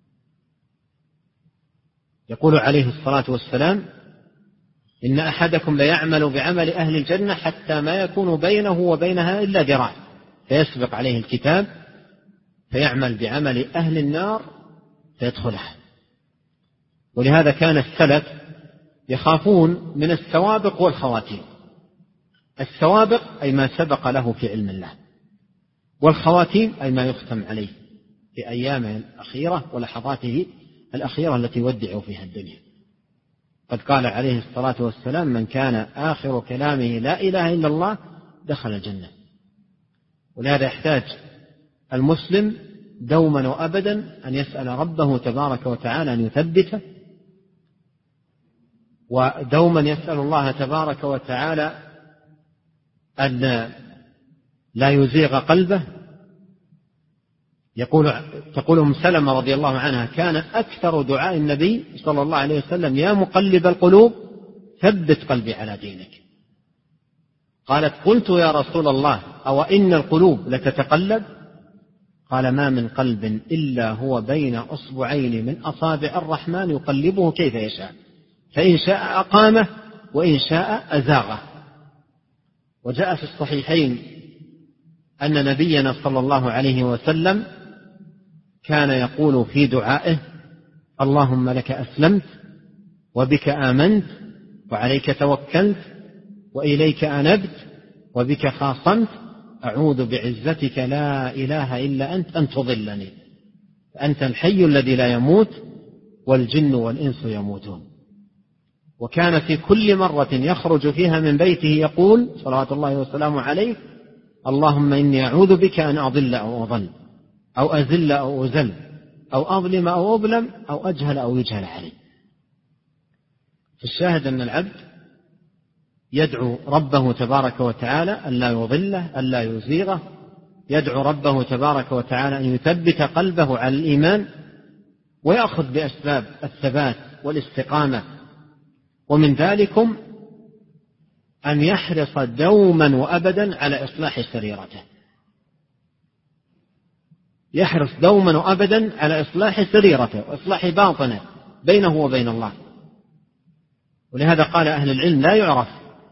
يقول عليه الصلاة والسلام: إن أحدكم ليعمل بعمل أهل الجنة حتى ما يكون بينه وبينها إلا ذراع فيسبق عليه الكتاب فيعمل بعمل أهل النار فيدخلها. ولهذا كان السلف يخافون من السوابق والخواتيم. السوابق أي ما سبق له في علم الله، والخواتيم أي ما يختم عليه في أيامه الأخيرة ولحظاته الأخيرة التي يودع فيها الدنيا. قد قال عليه الصلاة والسلام: من كان آخر كلامه لا إله إلا الله دخل الجنة. ولهذا يحتاج المسلم دوما وأبدا أن يسأل ربه تبارك وتعالى أن يثبته، ودوما يسأل الله تبارك وتعالى أن لا يزيغ قلبه. تقول أم سلمة رضي الله عنها: كان أكثر دعاء النبي صلى الله عليه وسلم: يا مقلب القلوب ثبت قلبي على دينك. قالت: قلت يا رسول الله أو إن القلوب لتتقلب؟ قال: ما من قلب إلا هو بين أصبعين من أصابع الرحمن يقلبه كيف يشاء، فإن شاء أقامه وإن شاء أزاغه. وجاء في الصحيحين أن نبينا صلى الله عليه وسلم كان يقول في دعائه: اللهم لك أسلمت وبك آمنت وعليك توكلت وإليك أنبت وبك خاصمت أعوذ بعزتك لا إله إلا أنت أن تضلني، فأنت الحي الذي لا يموت والجن والإنس يموتون. وكان في كل مرة يخرج فيها من بيته يقول صلوات الله وسلامه عليه: اللهم إني أعوذ بك أن أضل أو أضل أو أزل أو أزل أو أظلم أو أظلم أو أجهل أو يجهل علي. فالشاهد أن العبد يدعو ربه تبارك وتعالى ألا يضله ألا يزيغه، يدعو ربه تبارك وتعالى أن يثبت قلبه على الإيمان ويأخذ بأسباب الثبات والاستقامة. ومن ذلكم أن يحرص دوما وأبدا على إصلاح سريرته، يحرص دوما وأبدا على إصلاح سريرته وإصلاح باطنه بينه وبين الله. ولهذا قال أهل العلم: لا يعرف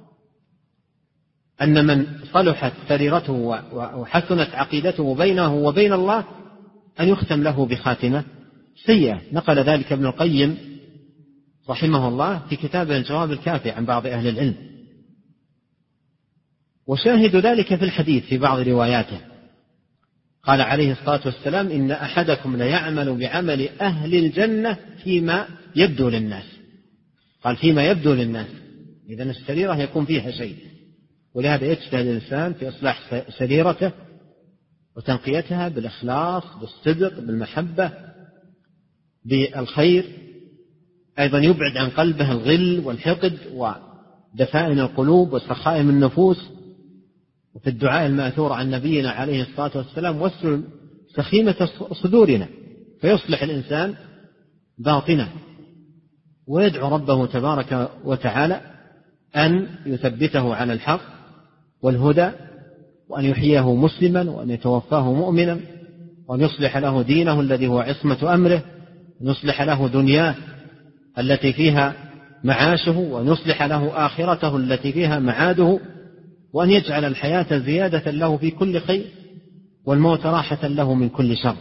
أن من صلحت سريرته وحسنت عقيدته بينه وبين الله أن يختم له بخاتمة سيئة. نقل ذلك ابن القيم رحمه الله في كتابه الجواب الكافي عن بعض أهل العلم. وشاهد ذلك في الحديث في بعض رواياته. قال عليه الصلاة والسلام: إن أحدكم ليعمل بعمل أهل الجنة فيما يبدو للناس. قال: فيما يبدو للناس، إذن السريرة يكون فيها شيء، ولهذا يجتهد الإنسان في إصلاح سريرته وتنقيتها بالإخلاص، بالصدق، بالمحبة، بالخير. أيضا يبعد عن قلبه الغل والحقد ودفائن القلوب وسخائم النفوس. وفي الدعاء المأثور عن نبينا عليه الصلاة والسلام: وسل سخيمة صدورنا، فيصلح الإنسان باطنه ويدعو ربه تبارك وتعالى أن يثبته على الحق والهدى، وأن يحييه مسلما، وأن يتوفاه مؤمنا، وأن يصلح له دينه الذي هو عصمة أمره، وأن يصلح له دنياه التي فيها معاشه، وأن يصلح له آخرته التي فيها معاده، وأن يجعل الحياة زيادة له في كل خير، والموت راحة له من كل شر.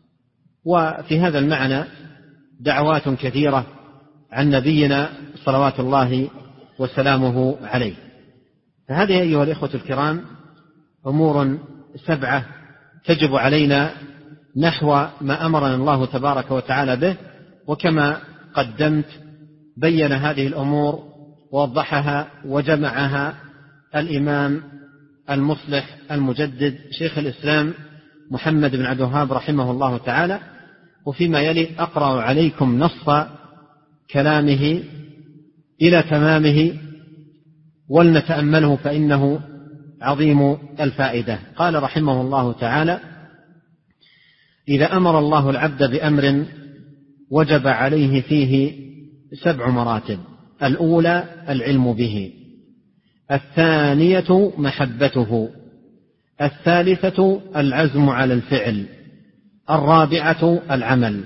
وفي هذا المعنى دعوات كثيرة عن نبينا صلوات الله وسلامه عليه. فهذه أيها الإخوة الكرام أمور 7 تجب علينا نحو ما أمرنا الله تبارك وتعالى به. وكما قدمت بين هذه الأمور ووضحها وجمعها الإمام المصلح المجدد شيخ الإسلام محمد بن عبد الوهاب رحمه الله تعالى. وفيما يلي أقرأ عليكم نص كلامه إلى تمامه ولنتأمله فإنه عظيم الفائدة. قال رحمه الله تعالى: إذا أمر الله العبد بأمر وجب عليه فيه 7 مراتب: الأولى العلم به، الثانية محبته، الثالثة العزم على الفعل، الرابعة العمل،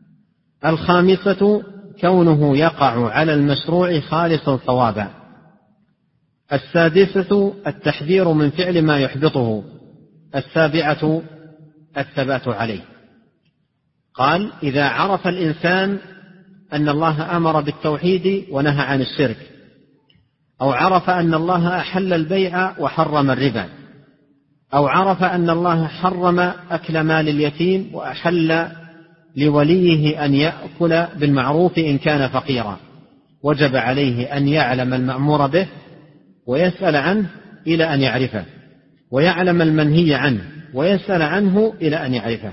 الخامسة كونه يقع على المشروع خالصا صوابا، السادسة التحذير من فعل ما يحبطه، السابعة الثبات عليه. قال: إذا عرف الإنسان أن الله أمر بالتوحيد ونهى عن الشرك، أو عرف أن الله أحل البيع وحرم الربا، أو عرف أن الله حرم أكل مال اليتيم وأحل لوليه أن يأكل بالمعروف إن كان فقيرا، وجب عليه أن يعلم المأمور به ويسأل عنه إلى أن يعرفه، ويعلم المنهي عنه ويسأل عنه إلى أن يعرفه.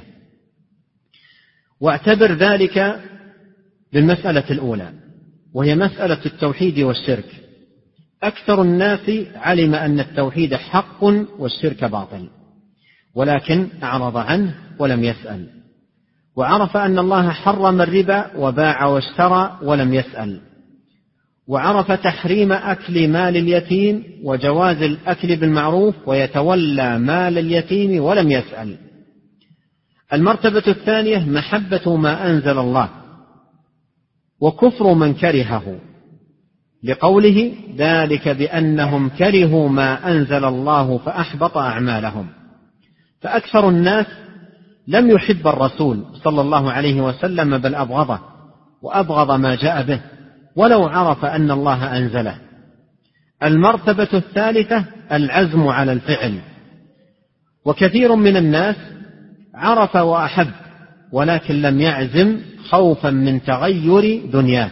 واعتبر ذلك بالمسألة الأولى، وهي مسألة التوحيد والشرك. أكثر الناس علم أن التوحيد حق والشرك باطل، ولكن أعرض عنه ولم يسأل. وعرف أن الله حرم الربا وباع واشترى ولم يسأل. وعرف تحريم أكل مال اليتيم وجواز الأكل بالمعروف ويتولى مال اليتيم ولم يسأل. المرتبة الثانية محبة ما أنزل الله وكفر من كرهه، لقوله: ذلك بأنهم كرهوا ما أنزل الله فأحبط أعمالهم. فأكثر الناس لم يحب الرسول صلى الله عليه وسلم، بل أبغضه وأبغض ما جاء به ولو عرف أن الله أنزله. المرتبة الثالثة العزم على الفعل، وكثير من الناس عرف وأحب ولكن لم يعزم خوفا من تغير دنياه.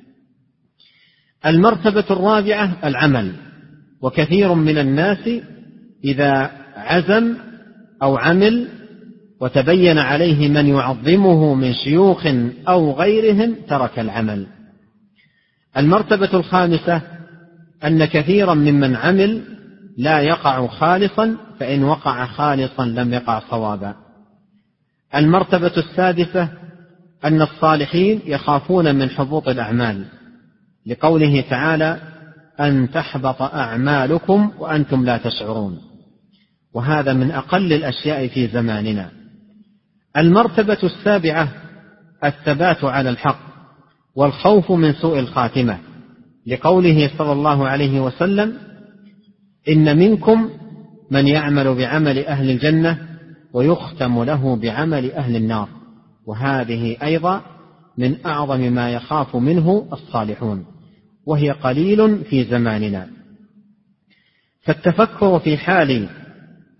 المرتبة الرابعة العمل، وكثير من الناس إذا عزم أو عمل وتبين عليه من يعظمه من شيوخ أو غيرهم ترك العمل. المرتبة الخامسة أن كثيرا ممن عمل لا يقع خالصا، فإن وقع خالصا لم يقع صوابا. المرتبة السادسة أن الصالحين يخافون من حبوط الأعمال، لقوله تعالى: أن تحبط أعمالكم وأنتم لا تشعرون، وهذا من أقل الأشياء في زماننا. المرتبة السابعة الثبات على الحق والخوف من سوء الخاتمة، لقوله صلى الله عليه وسلم: إن منكم من يعمل بعمل أهل الجنة ويختم له بعمل أهل النار، وهذه أيضا من أعظم ما يخاف منه الصالحون، وهي قليل في زماننا. فالتفكر في حال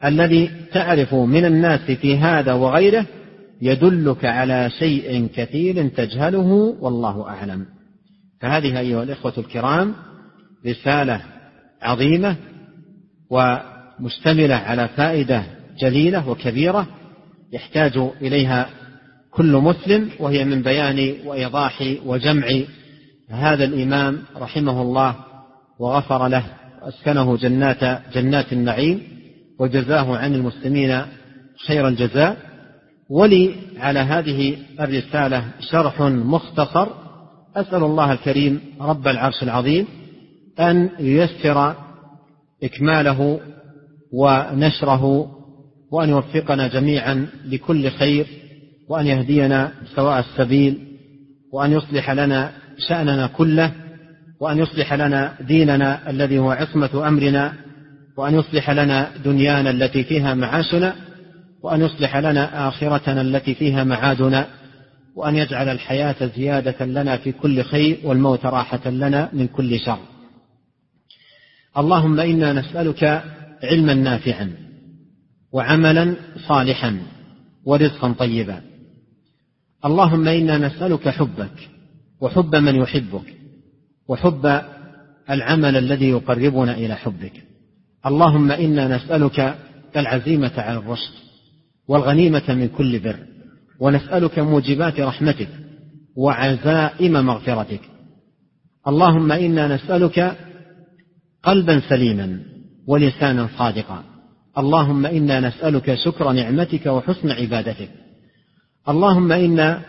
الذي تعرف من الناس في هذا وغيره يدلك على شيء كثير تجهله والله أعلم. فهذه أيها الإخوة الكرام رسالة عظيمة ومشتملة على فائدة جليلة وكبيرة يحتاج إليها كل مسلم، وهي من بيان وإيضاح وجمع هذا الإمام رحمه الله وغفر له وأسكنه جنات النعيم وجزاه عن المسلمين خير الجزاء. ولي على هذه الرسالة شرح مختصر، أسأل الله الكريم رب العرش العظيم أن ييسر إكماله ونشره، وأن يوفقنا جميعا لكل خير، وأن يهدينا سواء السبيل، وأن يصلح لنا شأننا كله، وأن يصلح لنا ديننا الذي هو عصمة أمرنا، وأن يصلح لنا دنيانا التي فيها معاشنا، وأن يصلح لنا آخرتنا التي فيها معادنا، وأن يجعل الحياة زيادة لنا في كل خير والموت راحة لنا من كل شر. اللهم إنا نسألك علما نافعا وعملا صالحا ورزقا طيبا. اللهم إنا نسألك حبك وحب من يحبك وحب العمل الذي يقربنا إلى حبك. اللهم إنا نسألك العزيمة على الرشد والغنيمة من كل بر، ونسألك موجبات رحمتك وعزائم مغفرتك. اللهم إنا نسألك قلبا سليما ولسانا صادقا. اللهم إنا نسألك شكر نعمتك وحسن عبادتك. اللهم إنا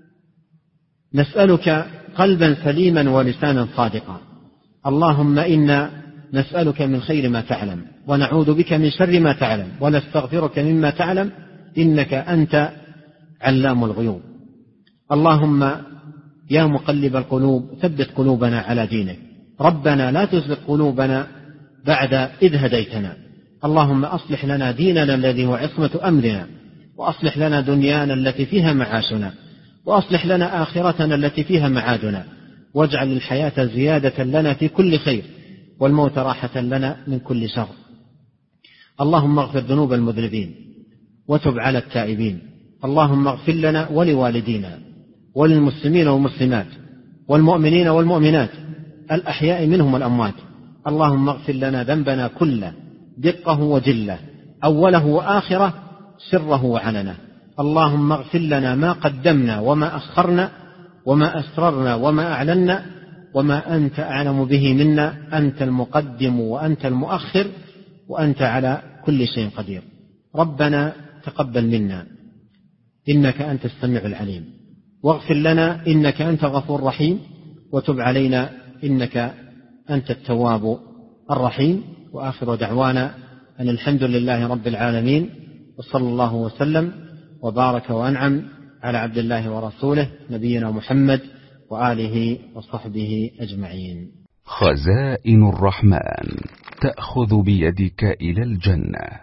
نسألك قلبا سليما ولسانا صادقا. اللهم إنا نسألك من خير ما تعلم ونعوذ بك من شر ما تعلم ونستغفرك مما تعلم، إنك أنت علام الغيوب. اللهم يا مقلب القلوب ثبت قلوبنا على دينك. ربنا لا تزغ قلوبنا بعد إذ هديتنا. اللهم أصلح لنا ديننا الذي هو عصمة أمرنا، وأصلح لنا دنيانا التي فيها معاشنا، وأصلح لنا آخرتنا التي فيها معادنا، واجعل الحياة زيادة لنا في كل خير والموت راحة لنا من كل شر. اللهم اغفر ذنوب المذنبين وتب على التائبين. اللهم اغفر لنا ولوالدينا وللمسلمين والمسلمات والمؤمنين والمؤمنات الأحياء منهم والأموات. اللهم اغفر لنا ذنبنا كله دقه وجله، أوله وآخره، سره وعلنه. اللهم اغفر لنا ما قدمنا وما أخرنا وما أسررنا وما أعلنا وما أنت أعلم به منا. أنت المقدم وأنت المؤخر وأنت على كل شيء قدير. ربنا تقبل منا إنك أنت السميع العليم، واغفر لنا إنك أنت غفور رحيم، وتب علينا إنك أنت التواب الرحيم. وآخر دعوانا أن الحمد لله رب العالمين، وصلى الله وسلم وبارك وأنعم على عبد الله ورسوله نبينا محمد وآله وصحبه أجمعين. خزائن الرحمن تأخذ بيدك إلى الجنة.